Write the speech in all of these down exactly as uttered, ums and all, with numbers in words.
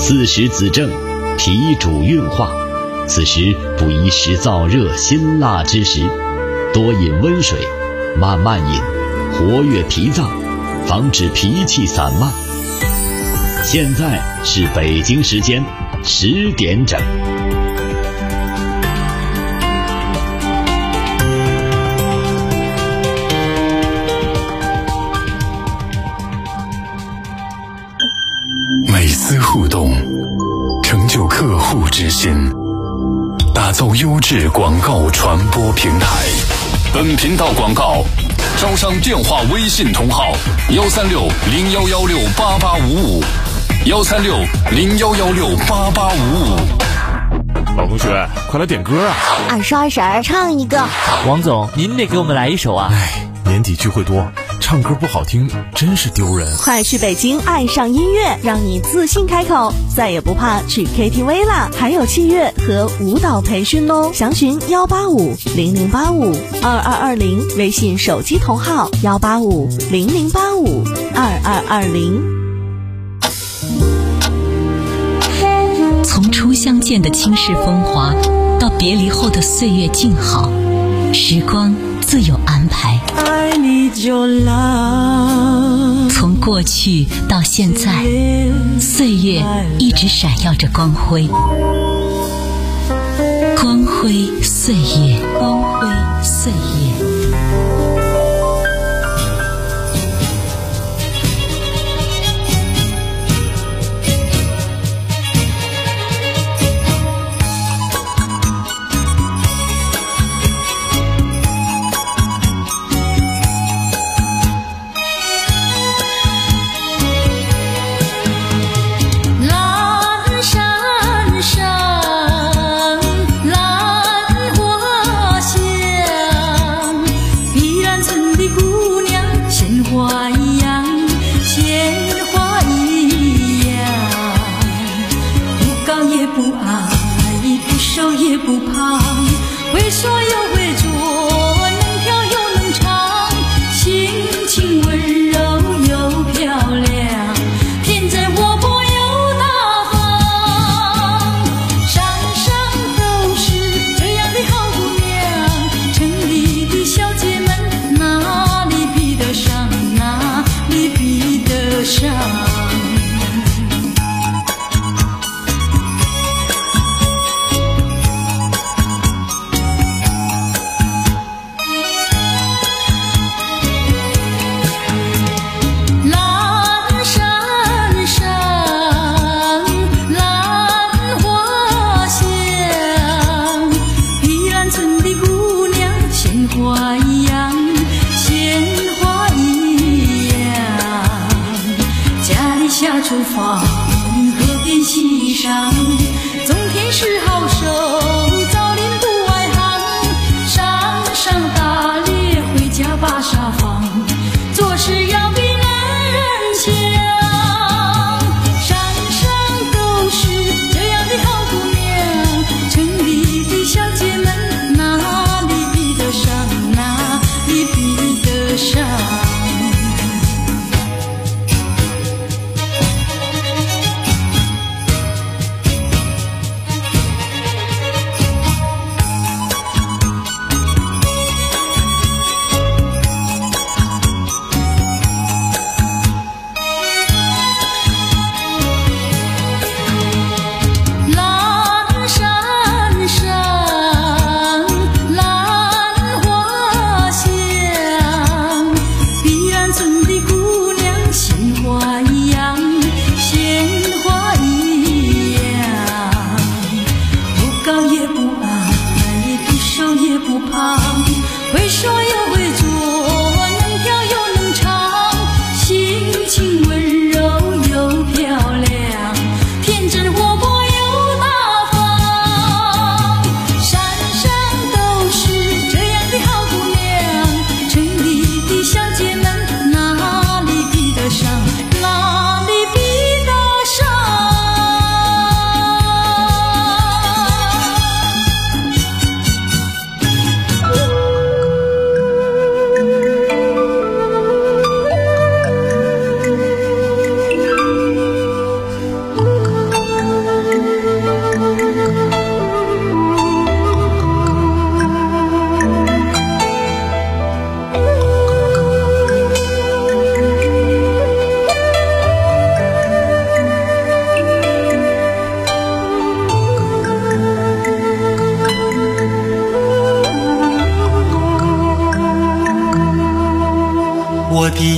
四时子正，脾主运化，此时不宜食燥热辛辣之食，多饮温水，慢慢饮，活跃脾脏，防止脾气散漫。现在是北京时间十点整。 每丝互动，成就客户之心，打造优质广告传播平台。本频道广告招商电话微信同号：幺三六零幺幺六八八五五，幺三六零幺幺六八八五五。 老同学，快来点歌啊！ 二十二婶唱一个。 王总，您得给我们来一首啊！ 哎，年底聚会多，唱歌不好听真是丢人。 快去北京爱上音乐，让你自信开口，再也不怕去 K T V 啦！还有器乐和舞蹈培训哦，详询幺八五零零八五二二二零，微信手机同号幺八五零零八五二二二零。 从初相见的倾世风华，到别离后的岁月静好，时光自有安排。从过去到现在，岁月一直闪耀着光辉，光辉岁月，光辉岁月。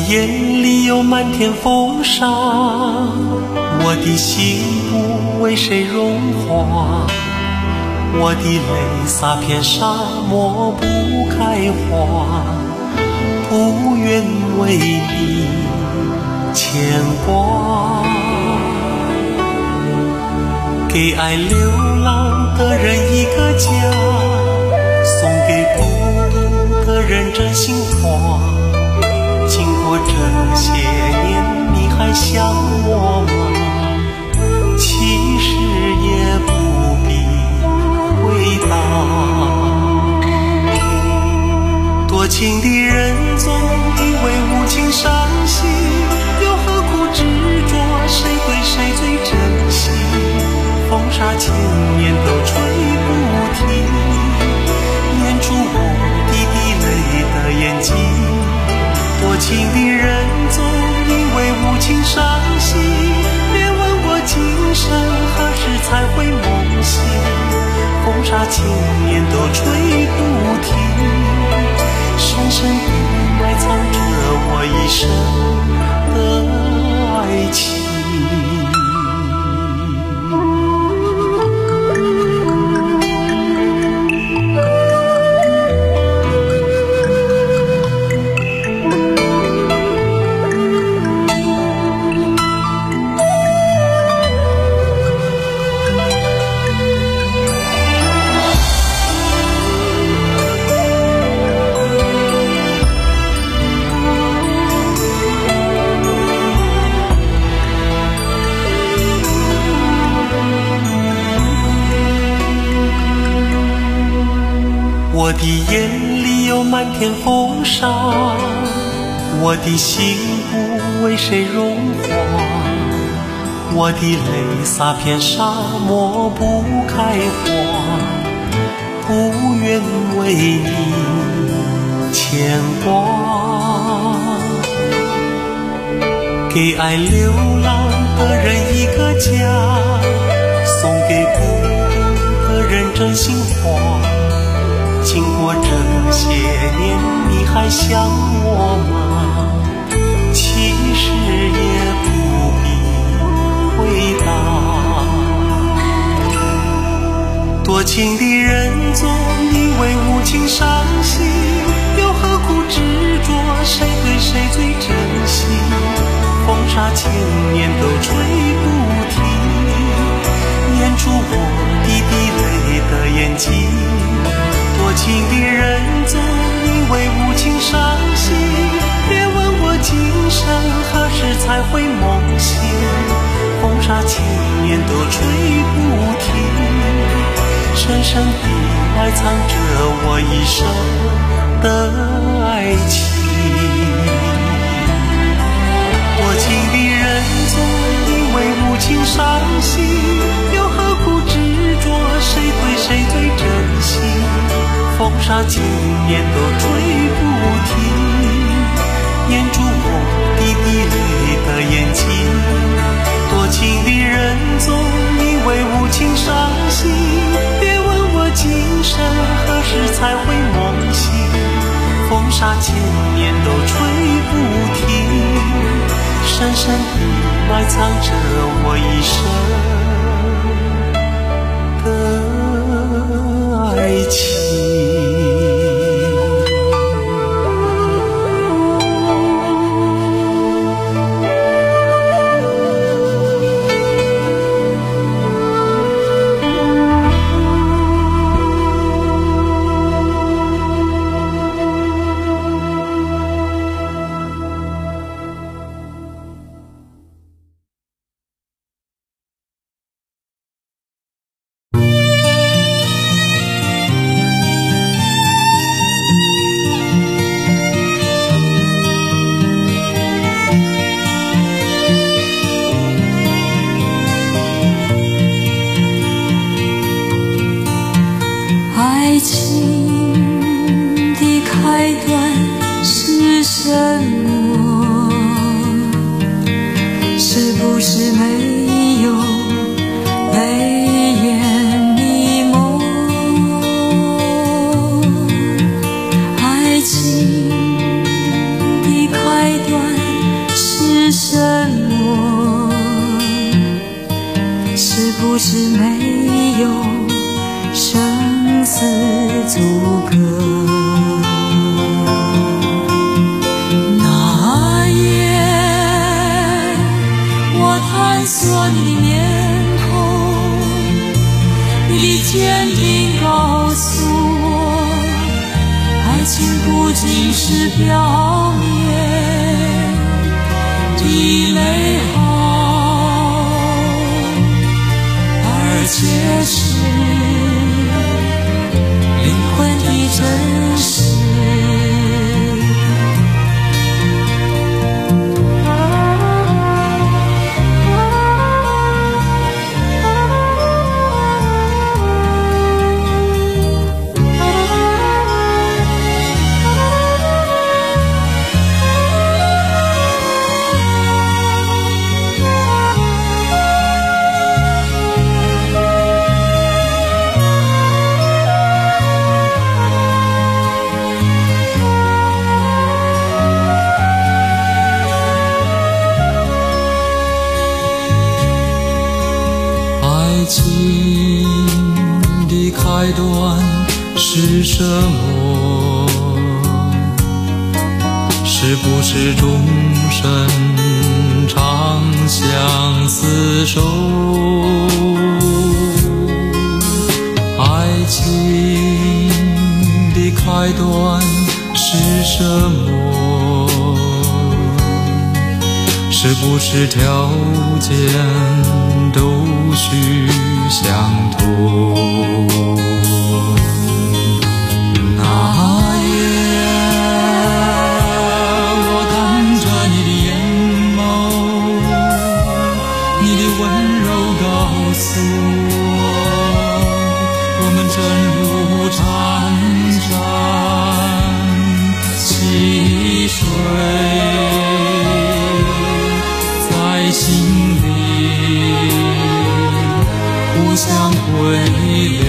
眼里有满天风沙，我的心不为谁融化，我的泪洒遍沙漠不开花，不愿为你牵挂。给爱流浪的人一个家，送给孤独的人真心话。经过这些年，你还想我吗？其实也不必回答。多情的人总以为无情伤心，又何苦执着谁对谁最真心？风沙千年都吹不停，粘住我滴滴泪的眼睛。多情的人总以为无情伤心，别问我今生何时才会梦醒。风沙千年都吹不停，深深地埋藏着我一生的爱情。我的眼里有满天风沙，我的心不为谁融化，我的泪洒遍沙漠不开花，不愿为你牵挂。给爱流浪的人一个家，送给孤独的人真心话。经过这些年，你还想我吗？其实也不必回答。多情的人总以为无情伤心，又何苦执着谁对谁最真心？风沙千年都吹不停，粘住我滴滴泪的眼睛。多情的人总以为无情伤心，别问我今生何时才会梦醒。风沙千年都吹不停，深深地埋藏着我一生的爱情。多情的人总以为无情伤心，又何苦执着谁对谁最真心？风沙千年都吹不停，粘住我滴滴泪的眼睛。多情的人总以为无情伤心，别问我今生何时才会梦醒。风沙千年都吹不停，深深地埋藏着我一生的爱情。 情的开端是不是没有生死阻隔？那夜我探索你的面孔，你的坚定告诉我，爱情不仅是表面的美好，而且是灵魂的真实。开端是什么？是不是终身长相厮守？爱情的开端是什么？是不是条件都需相同？相回流，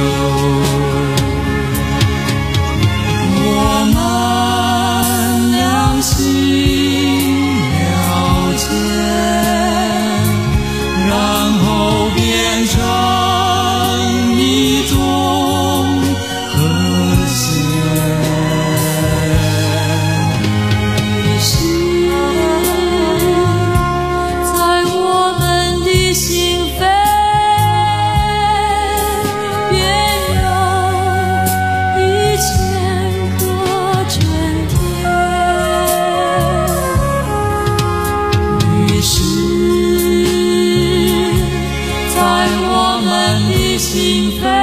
我们两心了解，然后变成一种和谐。于是，在我们的心扉。心扉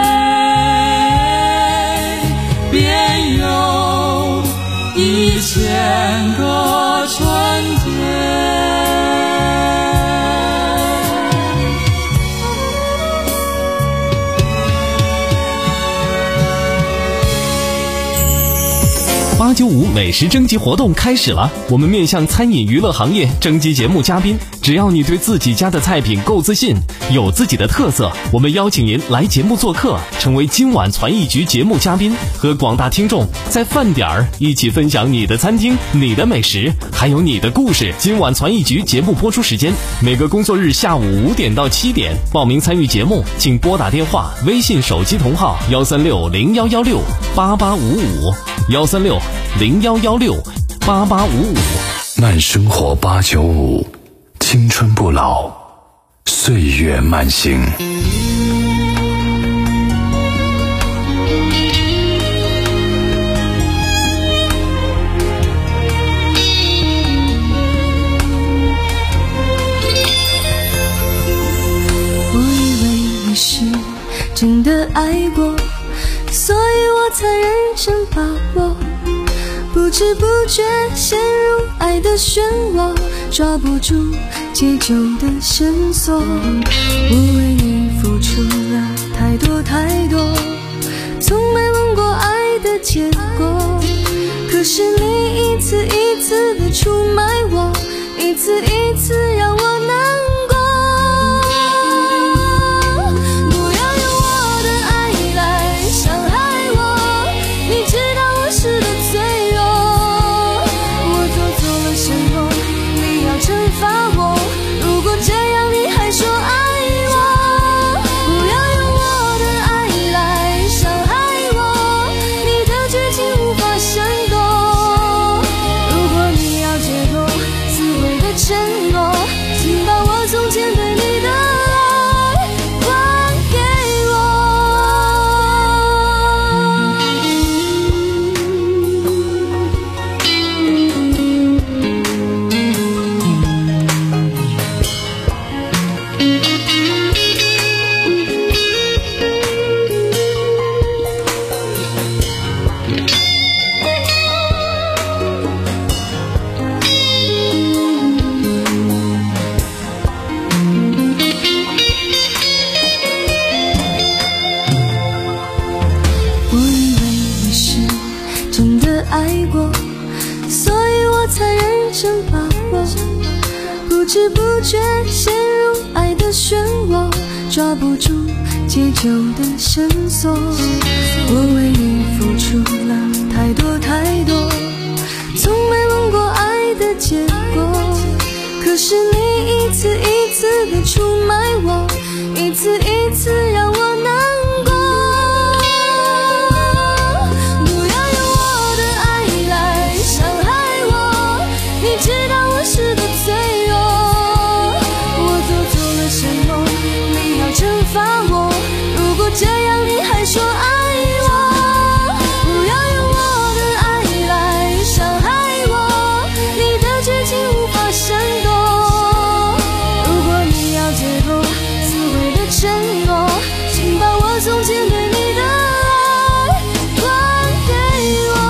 便有一千个春天。 八九五美食征集活动开始了，我们面向餐饮娱乐行业征集节目嘉宾，只要你对自己家的菜品够自信，有自己的特色，我们邀请您来节目做客，成为今晚传艺局节目嘉宾，和广大听众在饭点儿一起分享你的餐厅、你的美食，还有你的故事。今晚传艺局节目播出时间每个工作日下午五点到七点，报名参与节目请拨打电话、微信手机同号幺三六零幺幺六八八五五幺三六零幺幺六八八五五。 慢生活八九五，青春不老，岁月慢行。 我以为你是真的爱过，所以我才认真把握，不知不觉陷入爱的漩涡，抓不住解救的线索。我为你付出了太多太多，从没问过爱的结果，可是你一次一次的出卖我，一次一次让我难过。不要用我的爱来伤害我，你知道我是的脆弱，我做错了什么？你要惩罚我，如果这样你还说爱我。 觉陷入爱的漩涡，抓不住解救的绳索。我为你付出了太多太多，从没问过爱的结果，可是你一次一次的出卖我，一次一次让我难过。不要用我的爱来伤害我，你知道我是个脆弱，我做错了什么？你要惩罚我，如果这样你还说爱我。不要用我的爱来伤害我，你的绝情无法闪躲。如果你要解构自毁的承诺，请把我从前对你的爱还给我。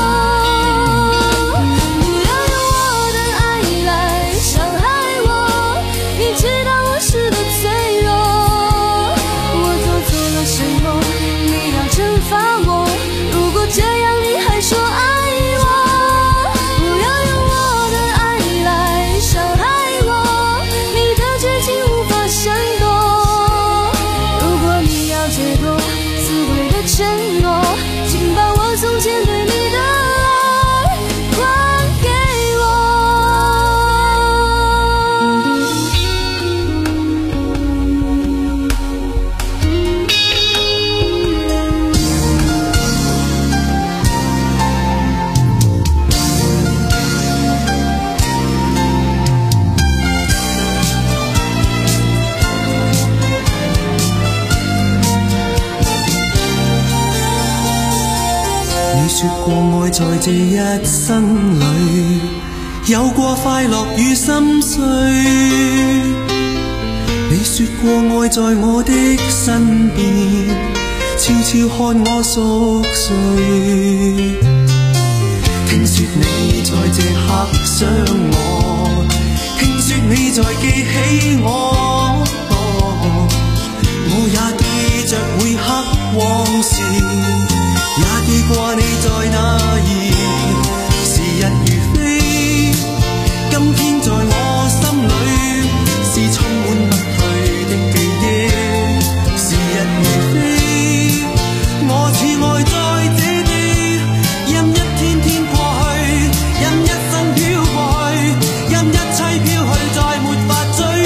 不要用我的爱来伤害我，你知道我是个脆弱，我做错了什么？你要惩罚我，如果这样你还说爱我。不要用我的爱来伤害我，你的绝情无法闪躲。如果你要解构自毁的承诺，请把我从前对你的爱还给我。 你說過愛在這一生裏，有過快樂與心碎。你說過愛在我的身邊，悄悄看我熟睡。聽說你在這刻想我，聽說你在記起我，我也記着每刻往事，也記掛你在哪兒。時日如飛，今天在我心裏是充滿不退的記憶。時日如飛，我似愛在這地，任一天天過去，任一生飄過去，任一切飄去，再沒法追。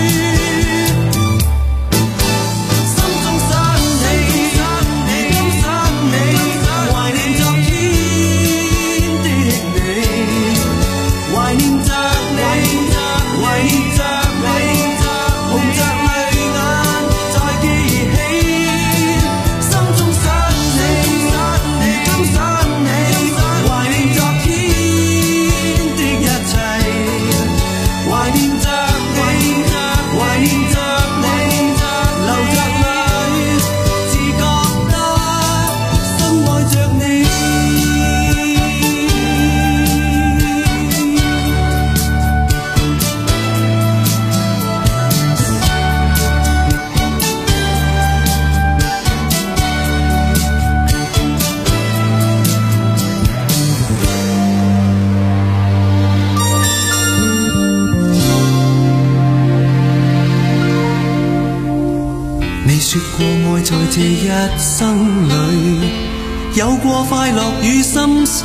說過愛在這一生裏，有過快樂與心碎。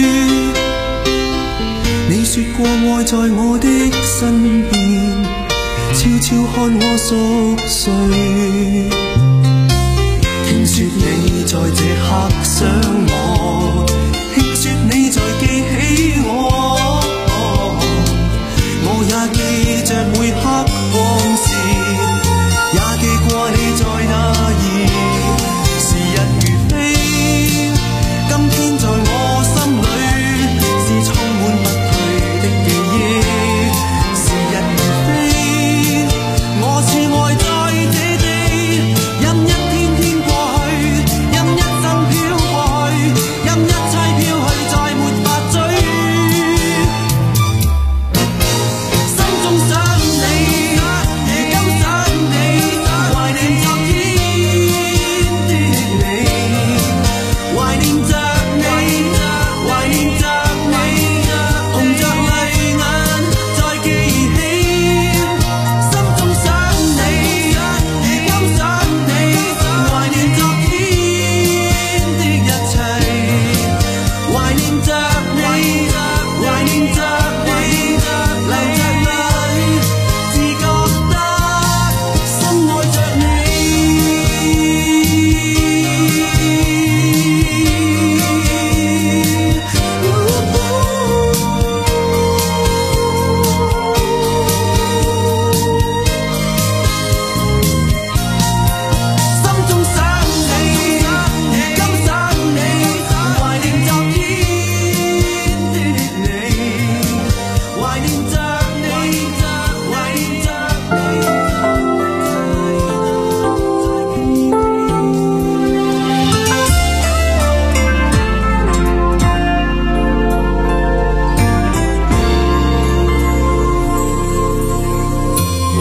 你說過愛在我的身邊，悄悄看我熟睡。聽說你在這刻想我，聽說你在記起我，我也記着每刻往事，也記掛你在哪兒。時日如飛，今天在我心裏是充滿不退的記憶。時日如飛，我似愛在這地，任一天天過去，任一生飄過去，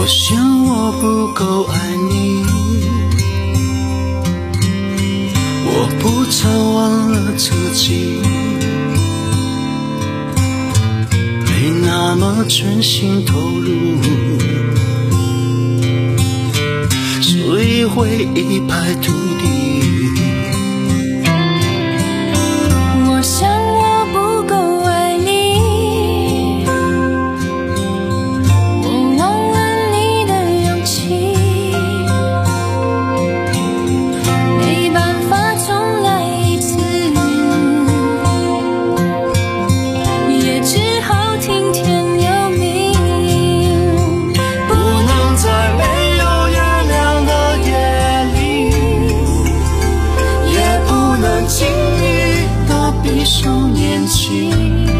想我不够爱你，我不曾忘了自己，没那么全心投入，所以会一败涂地。 我想我不够爱你，我忘了你的勇气，没办法重来一次，也只好听天由命， 不能在没有月亮的夜里，也不能轻易的闭上眼睛，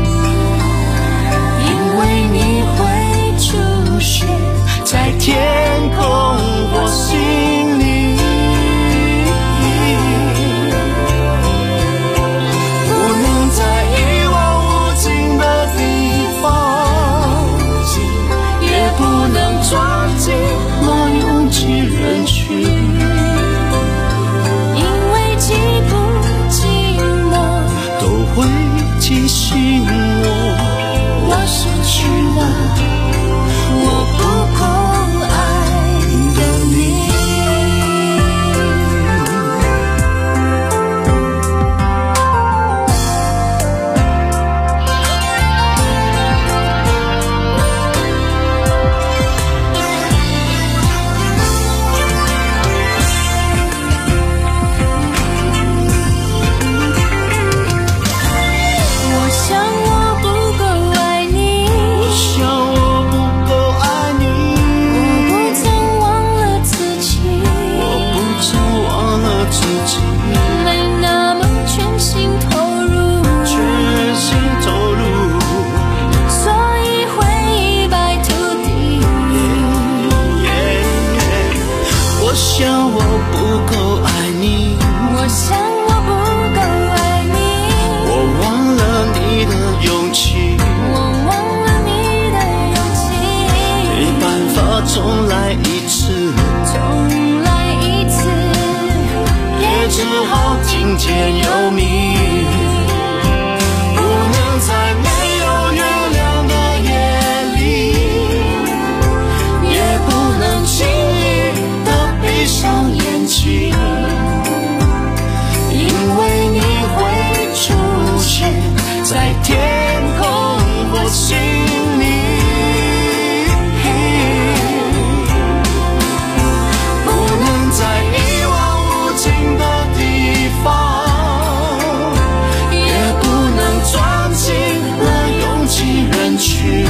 因为你会出现在天空或心里，不能在一望无尽的地方，也不能抓紧那拥挤人群， 因为寂不寂寞都会提醒我， 我失去了我不够爱的你。我想我不够爱你， 我想我不够爱你， 我不曾忘了自己， 我不曾忘了自己， 没那么全心投入， 全心投入， 所以会一败涂地。 我想我不够爱你， 我想我不够爱你， 我忘了你的勇气， 我忘了你的勇气， 没办法重来一次， 重来一次， 也只好听天由命，不能在没有月亮的夜里，也不能轻易的闭上眼睛，因为你会出现在天空或心里，不能在一望无尽的地方，也不能钻进了拥挤人群，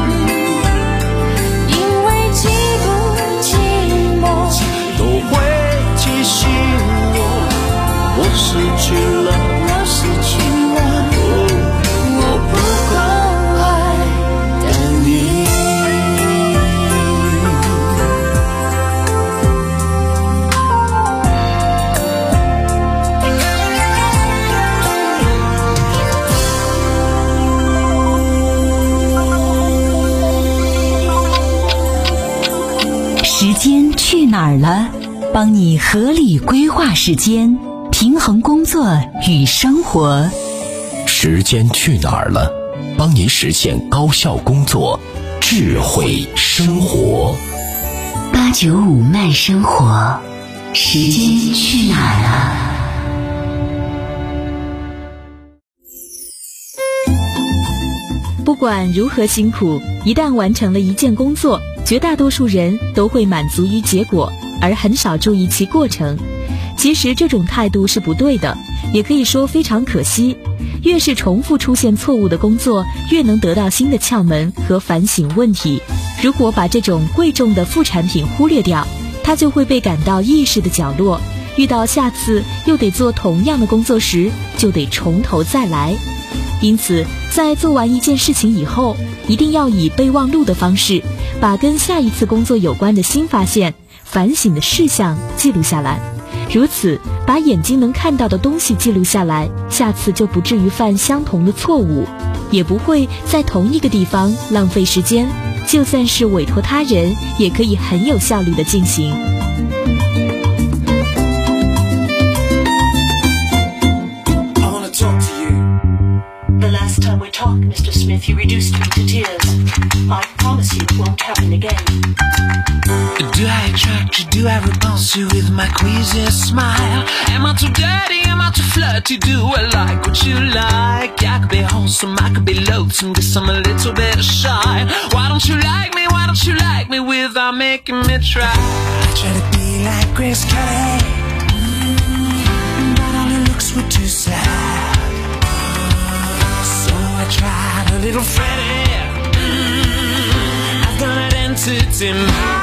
因为寂不寂寞都会提醒我，我失去了， 我失去了我不够爱的你。 时间去哪儿了？帮你合理规划时间，平衡工作与生活。 时间去哪儿了？帮你实现高效工作，智慧生活。 八九五慢生活，时间去哪儿了？ 不管如何辛苦，一旦完成了一件工作，绝大多数人都会满足于结果，而很少注意其过程。其实这种态度是不对的，也可以说非常可惜。越是重复出现错误的工作，越能得到新的窍门和反省问题。如果把这种贵重的副产品忽略掉，它就会被赶到意识的角落，遇到下次又得做同样的工作时，就得从头再来。因此，在做完一件事情以后，一定要以备忘录的方式，把跟下一次工作有关的新发现、反省的事项记录下来。如此，把眼睛能看到的东西记录下来，下次就不至于犯相同的错误。 也不会在同一个地方浪费时间，就算是委托他人，也可以很有效率地进行。 The last time we talked, Mister Smith, you reduced me to tears. I promise you it won't happen again. Do I attract you? Do I repulse you with my queasy smile? Am I too dirty? Am I too flirty? Do I like what you like? I could be wholesome, I could be loathsome, guess I'm a little bit shy. Why don't you like me? Why don't you like me without making me try? I try to be like Grace Kelly, mm, but all her looks were too sad. So I tried a little Freddie, mm, I've got an entity mind.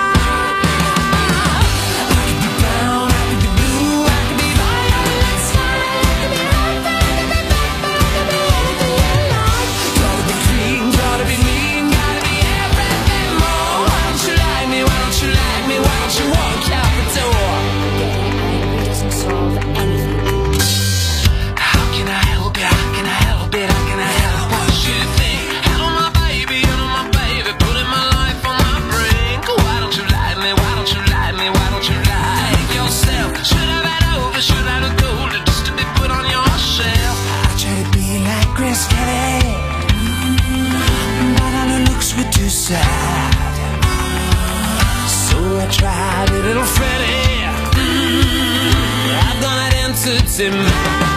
Tried a little Freddie, mm, I've done it entity mind.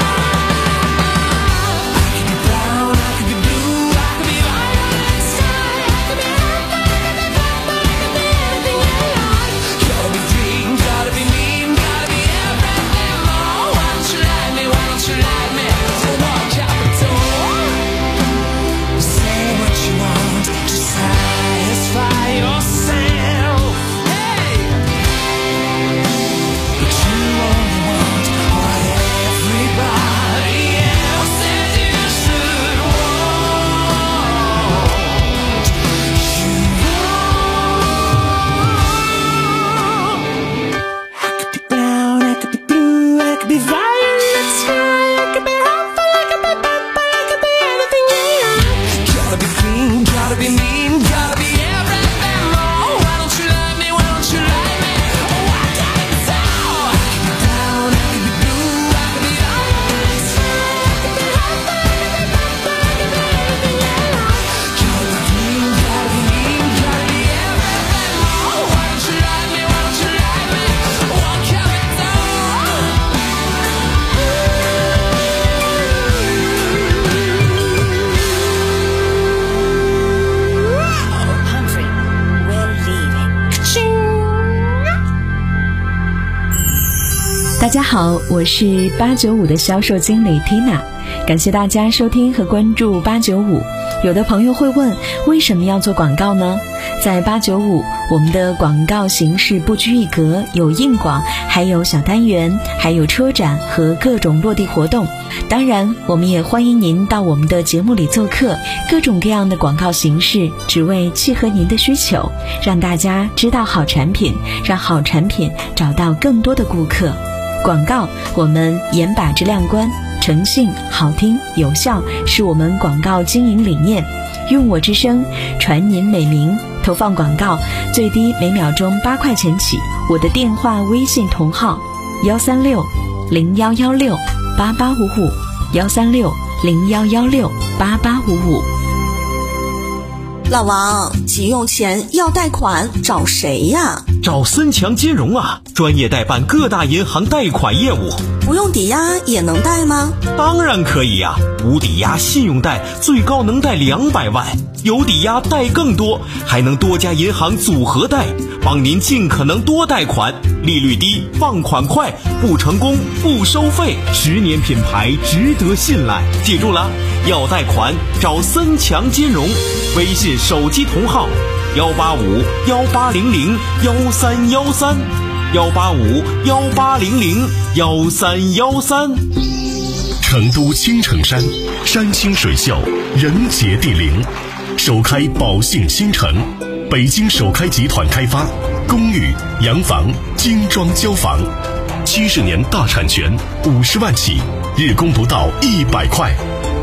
大家好，我是八九五的销售经理 Tina， 感谢大家收听和关注八九五。有的朋友会问，为什么要做广告呢？在八九五，我们的广告形式不拘一格，有硬广，还有小单元，还有车展和各种落地活动。当然，我们也欢迎您到我们的节目里做客，各种各样的广告形式，只为契合您的需求，让大家知道好产品，让好产品找到更多的顾客。广告，我们严把质量关，诚信、好听、有效是我们广告经营理念。用我之声，传您美名。投放广告最低每秒钟八块钱起。我的电话、微信同号：幺三六零幺幺六八八五五，幺三六零幺幺六八八五五。 老王，急用钱要贷款找谁呀？ 找森强金融啊，专业代办各大银行贷款业务。 不用抵押也能贷吗？ 当然可以呀、啊，无抵押信用贷最高能贷两百万，有抵押贷更多，还能多家银行组合贷，帮您尽可能多贷款，利率低，放款快，不成功不收费，十年品牌值得信赖。记住了，要贷款找森强金融，微信手机同号幺八五幺八零零幺三幺三，幺八五幺八零零幺三幺三。 成都青城山，山清水秀，人杰地灵，首开宝信新城，北京首开集团开发，公寓、洋房、精装交房，七十年大产权，五十万起，日供不到一百块。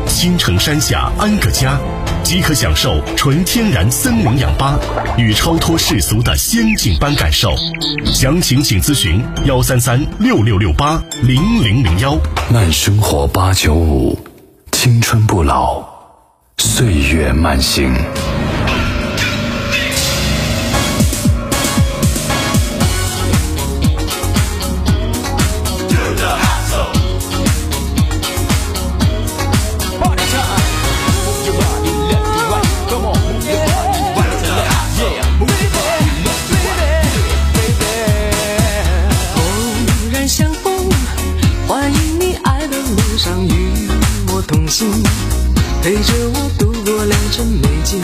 青城山下安个家，即可享受纯天然森林氧吧与超脱世俗的仙境般感受。详情请咨询幺三三六六六八零零零幺。 慢生活八九五，青春不老，岁月慢行。 陪着我度过良辰美景，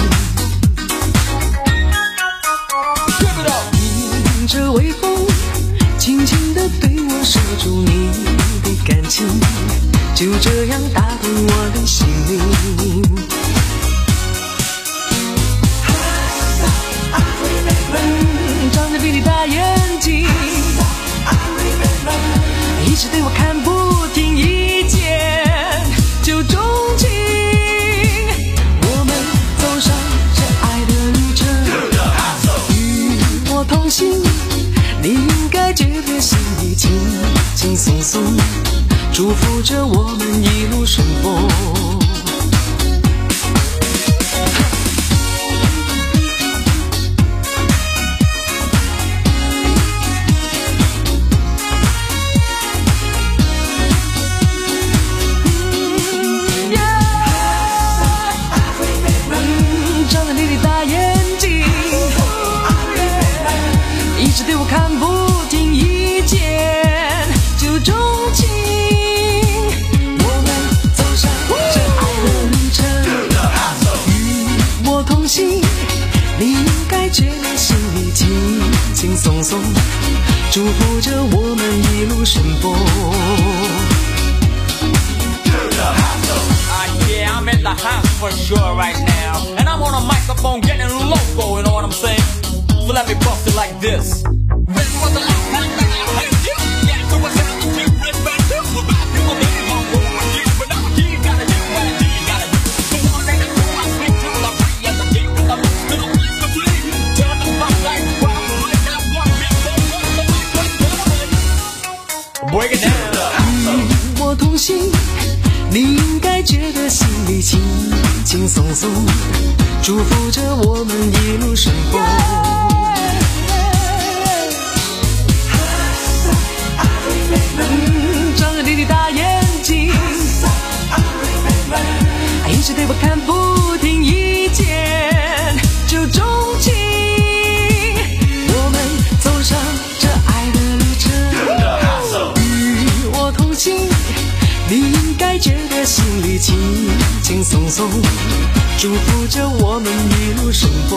迎着微风，轻轻地对我说出你的感情，就这样打动我的心灵。长着比你大眼睛，一直对我看不听意见，就钟情。同行，你应该觉得心里轻轻松松，祝福着我们一路顺风。长着你的大眼睛，一直对我看不听意见，就钟情。我们走上这爱的旅程，与我同行，你应该觉得心里轻轻松松，祝福着我们一路顺风。 Yeah, I'm in the house for sure right now, and I'm on a microphone getting loco, you know what I'm saying? So let me bust it like this. Break it down. 与我同行，你应该觉得心里轻轻松松，祝福着我们一路顺风。长着你的大眼睛，一直对我看不听意见，就钟情。我们走上这爱的旅程，与我同行，你应该觉得心里轻轻松松，祝福着我们一路顺风。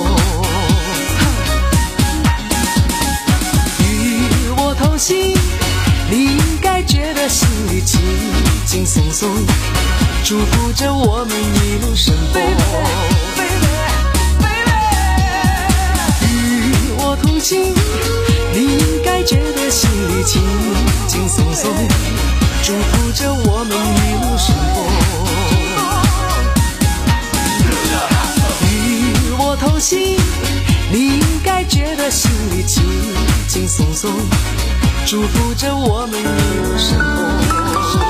与我同行，你应该觉得心里轻轻松松，祝福着我们一路顺风。与我同行，你应该觉得心里轻轻松松，祝福着我们一路顺风。与我同行，你应该觉得心里轻轻松松，祝福着我们一路顺风。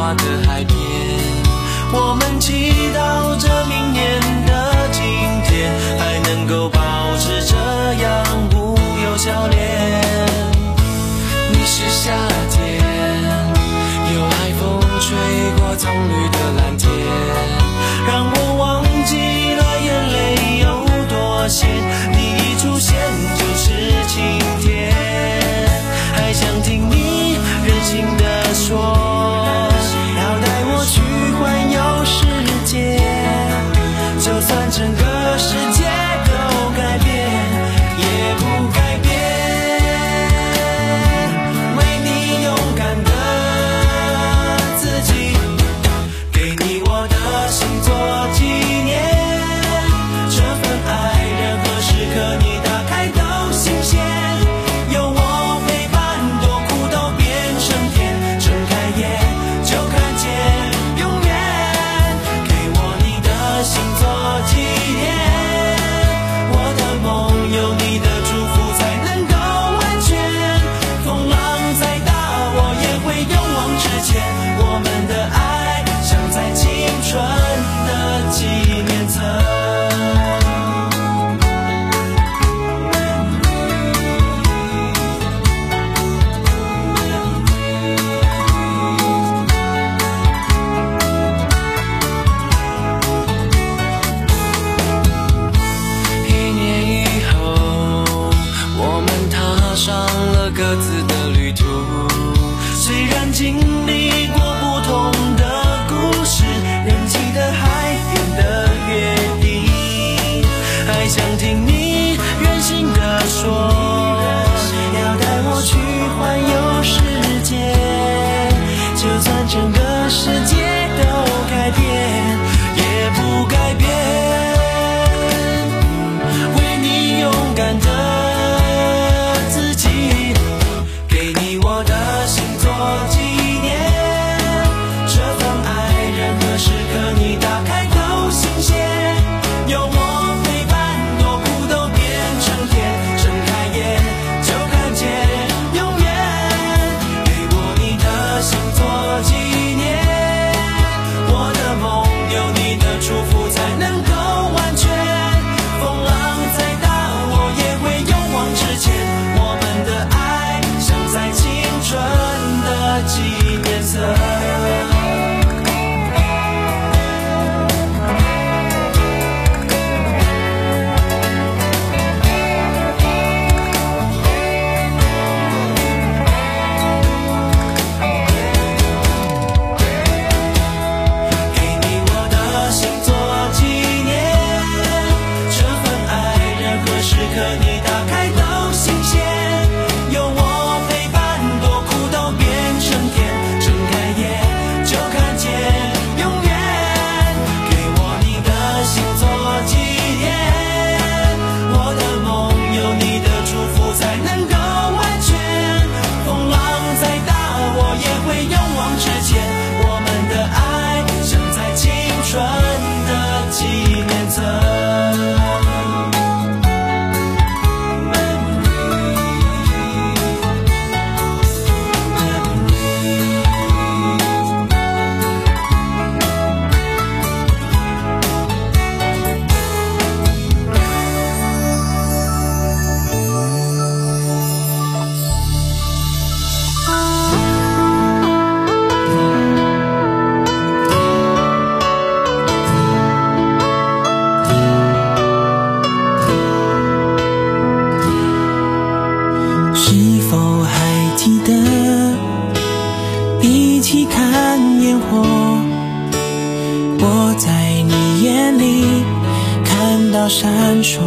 花的海边，我们祈祷着明年的今天还能够保持这样无忧笑脸。你是夏天，有海风吹过葱绿的蓝天，让我忘记了眼泪有多咸。你一出现就是晴天，还想听你任性地说，要带我去环游世界，就算整个世界都改变也不改变，为你勇敢的自己，给你我的心做纪念。这份爱任何时刻你打开都新鲜，有我陪伴，多苦都变成甜，睁开眼就看见永远，给我你的心做纪念。我的梦有你的祝福才能够完全，风浪再大我也会勇往直前，我们的爱像在青春的纪念册。一年以后，我们踏上了各自的旅途，虽然经历过不同的故事，人记得海边的约定，还想听你任性地说，要带我去环游世界，就算整个世界都改变也不改变，为你勇敢的自己，给你我的心做纪念。这份爱任何时刻你打开都新鲜，有我陪伴，多苦都变成甜，睁开眼就看见永远，给我你的心做纪念。我的梦有你的祝福才能够完全，风浪再大我也会勇往直前，我们的爱像在青春的纪念册。给你我的心做纪念，这份爱任何时刻你打开都新鲜，有我陪伴，多苦都变成甜，睁开眼就看见永远，给我你的心做纪念。我的梦有你的祝福才能够完全，风浪再大我也会勇往直前，我们的爱像在青春的纪念册。是否还记得一起看烟火，我在你眼里看到闪烁，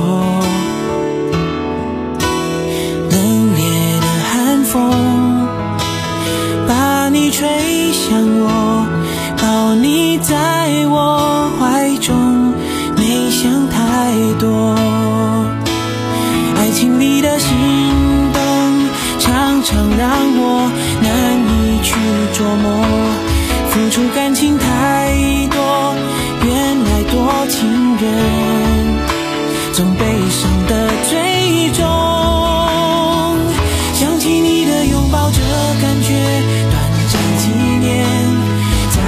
冷冽的寒风把你吹向我，抱你在我怀中，没想太多，爱情里的心动常常让我难以去琢磨，付出感情太多，原来多情人总悲伤的最终。想起你的拥抱，这感觉短暂几年，在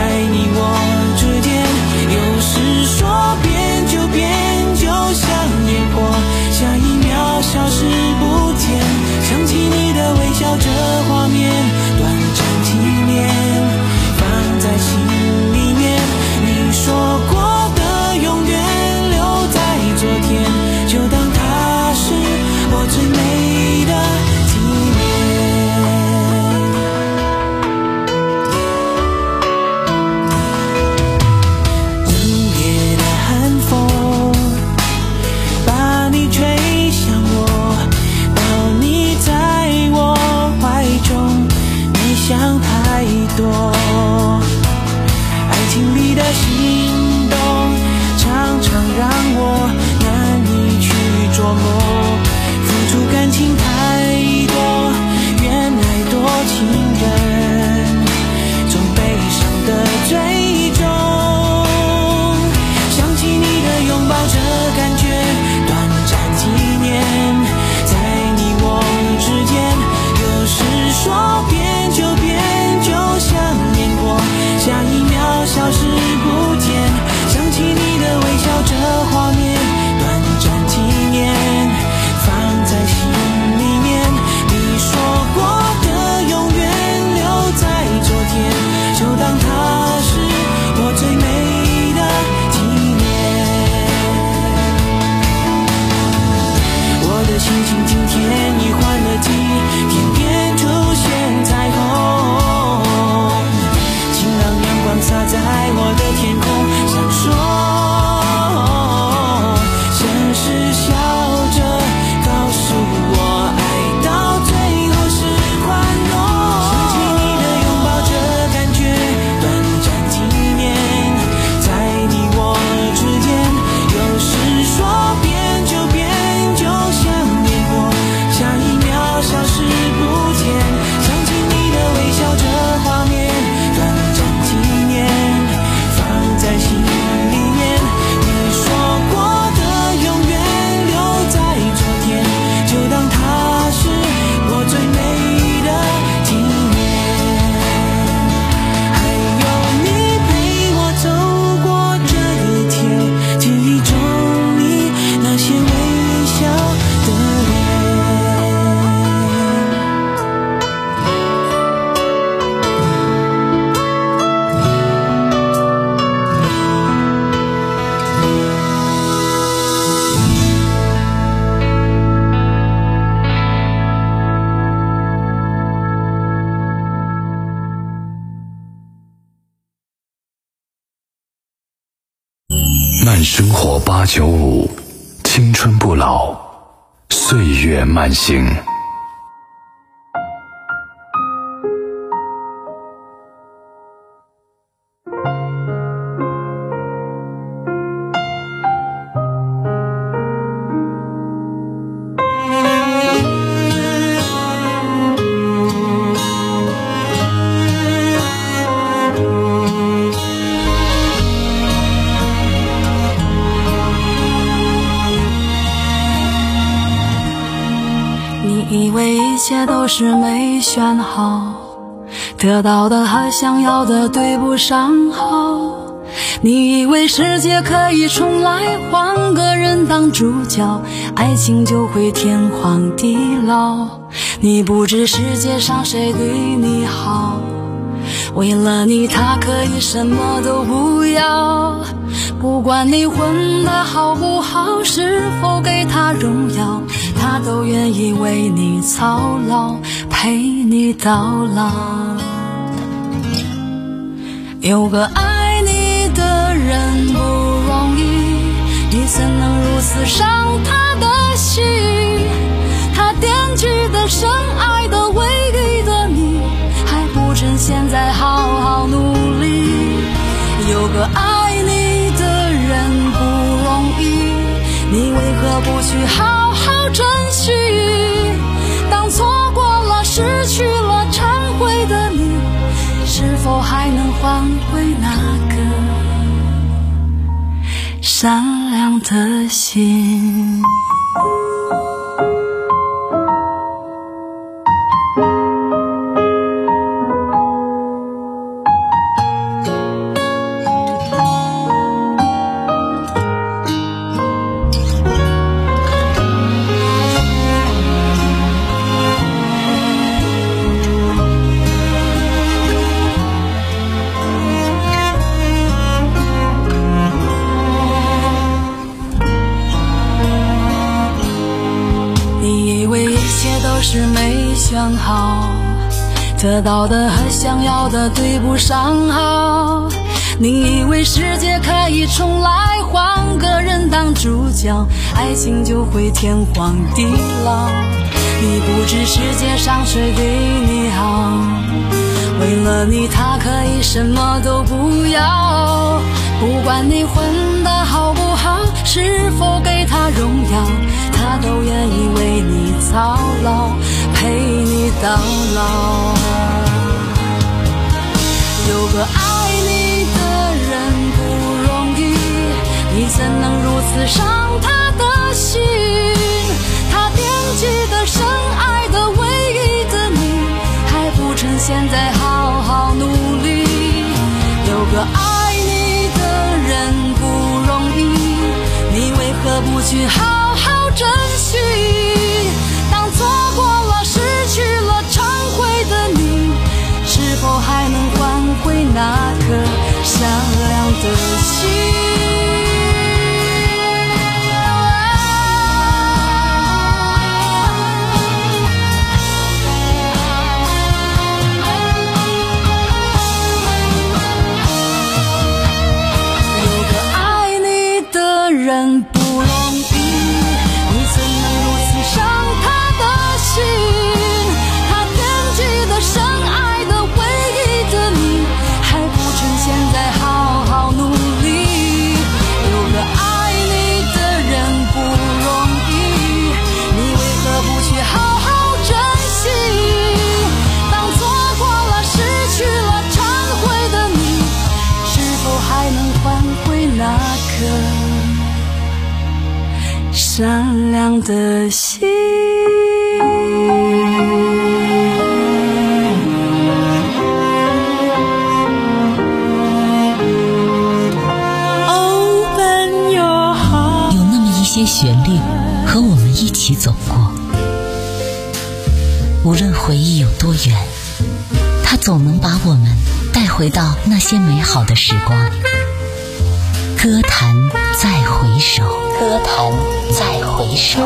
庆幸今天已换了季，天边出现彩虹，晴朗阳光洒在我的天空闪烁。 慢生活八九五，青春不老，岁月慢行。 以为一切都是没选好，得到的和想要的对不上号。你以为世界可以重来，换个人当主角，爱情就会天荒地老。你不知世界上谁对你好，为了你他可以什么都不要。不管你混得好不好，是否给他荣耀，他都愿意为你操劳，陪你到老。有个爱你的人不容易，你怎能如此伤他的心？他惦记的深爱的唯一的你，还不趁现在好好努力。有个爱你的人不容易，你为何不去好好珍惜？当错过了失去了忏悔的你，是否还能换回那个善良的心？是没选好，得到的和想要的对不上号。你以为世界可以重来，换个人当主角，爱情就会天荒地老。你不知世界上谁对你好，为了你他可以什么都不要。不管你混得好不好，是否给他荣耀，他都愿意为你操劳，陪你到老。有个爱你的人不容易，你怎能如此伤他的心？他惦记的深爱的唯一的你，还不趁现在好好努力。有个爱你的人不容易，你为何不去好好珍惜？当错过了失去了忏悔的你，是否还能换回那颗善良的心？ 善良的心。 有那么一些旋律和我们一起走过，无论回忆有多远，它总能把我们带回到那些美好的时光。歌坛再回首，歌坛再回首。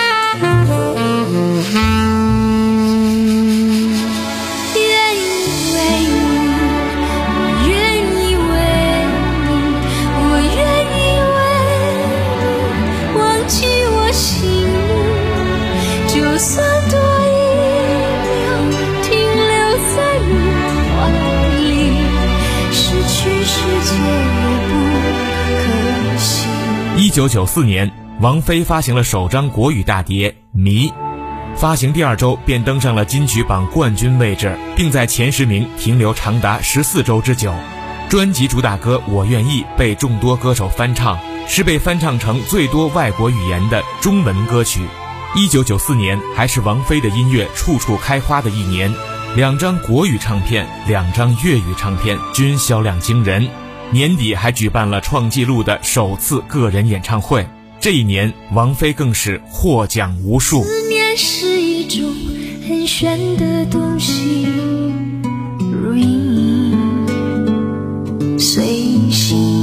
一九九四年，王菲发行了首张国语大碟《迷》，发行第二周便登上了金曲榜冠军位置，并在前十名停留长达十四周之久。专辑主打歌《我愿意》被众多歌手翻唱，是被翻唱成最多外国语言的中文歌曲。一九九四年还是王菲的音乐处处开花的一年，两张国语唱片、两张粤语唱片均销量惊人。年底还举办了创纪录的首次个人演唱会，这一年王菲更是获奖无数。 思念是一种很玄的东西，如影随形，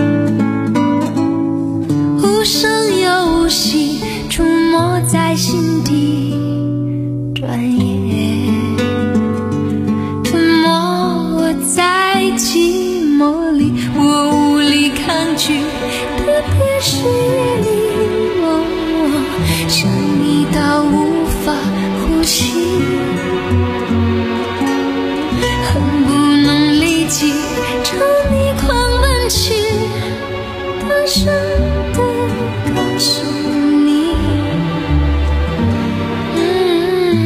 无声又无息，出没在心底，转眼吞没我在寂寞里，我无力抗拒，特别是夜里，我想你到无法呼吸，恨不能立即朝你狂奔去，大声地告诉你，嗯，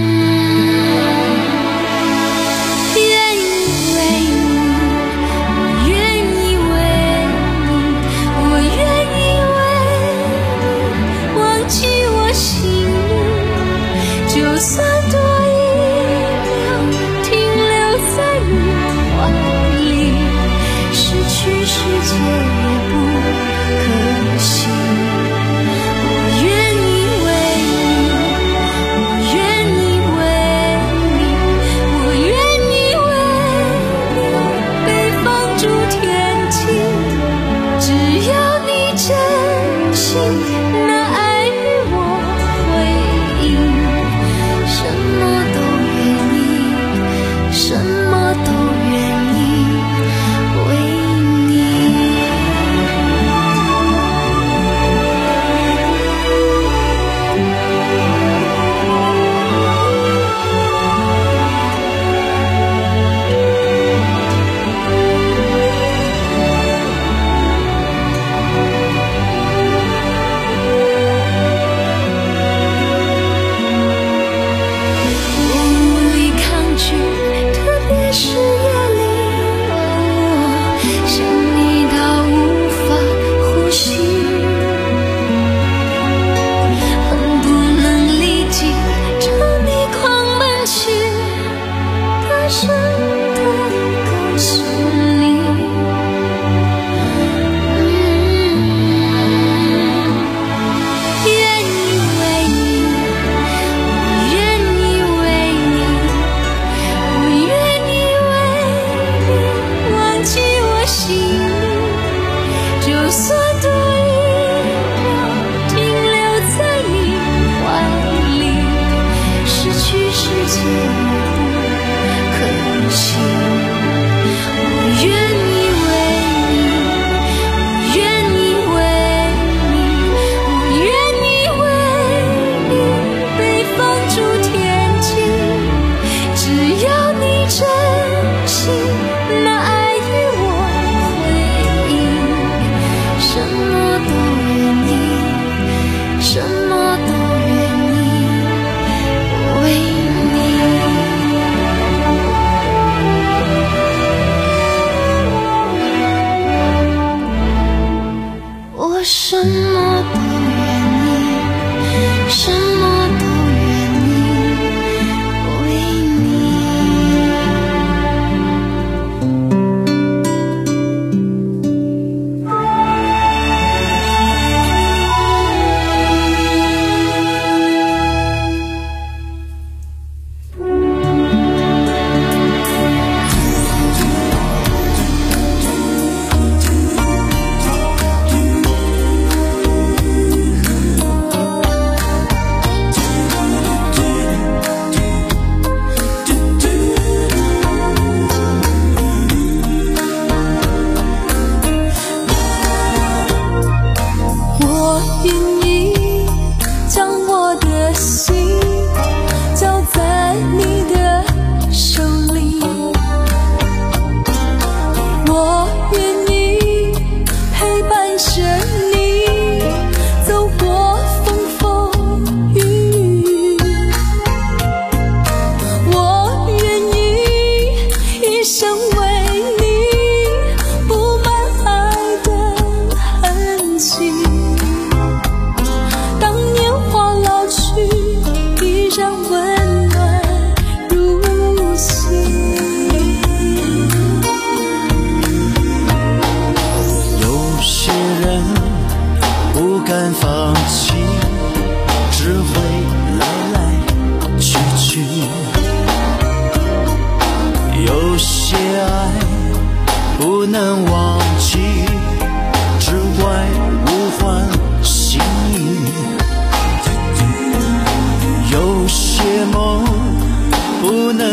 愿意为你，我愿意为你，我愿意为你忘记我心里，就算多一秒停留在你怀里，失去世界也不可惜。我愿意为你，我愿意为你，我愿意为你被放逐天际，只要你真心那爱与我回应，生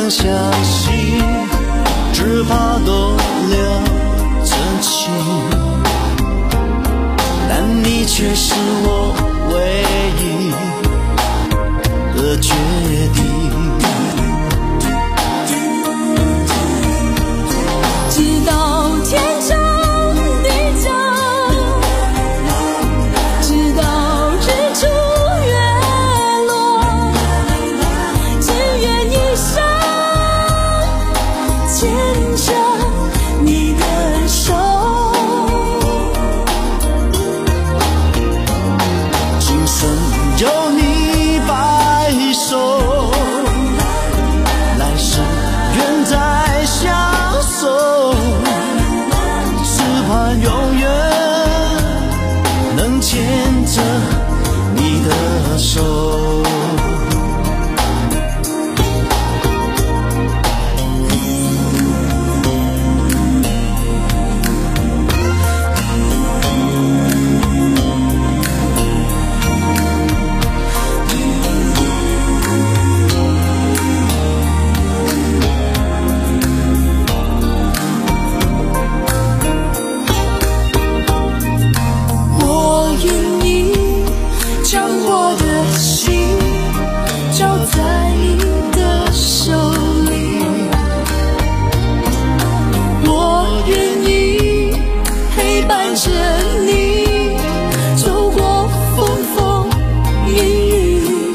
能相信，只怕动了真情，但你却是我唯一的决定。 直到天长地久，直到日出月落，只愿一生牵着你的手。 今生有你白首，来世愿再相守，只盼永远能牵着你的手。 我愿意将我的心交在你的手里，我愿意陪伴着你走过风风雨雨，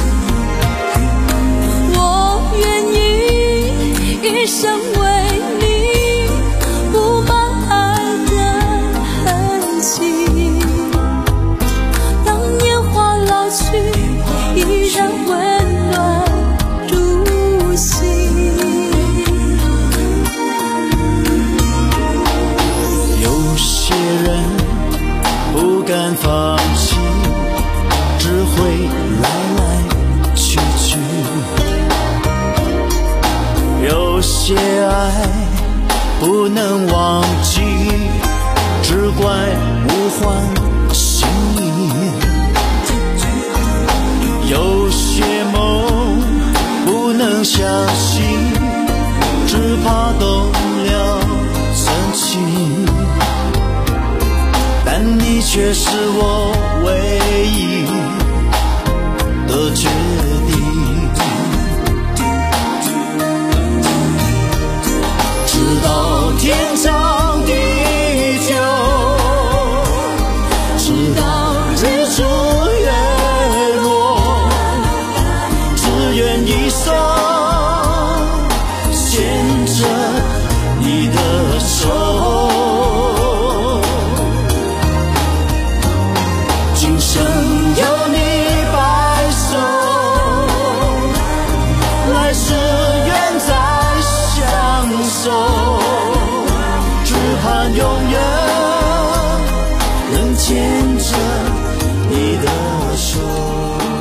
我愿意一生为你布满爱的痕迹。当年华老去，依然温暖如昔。 有些人不敢放弃，只会来来去去。有些爱不能忘记，只怪无还心意。有些梦不能相信，只怕动了真情，但你却是我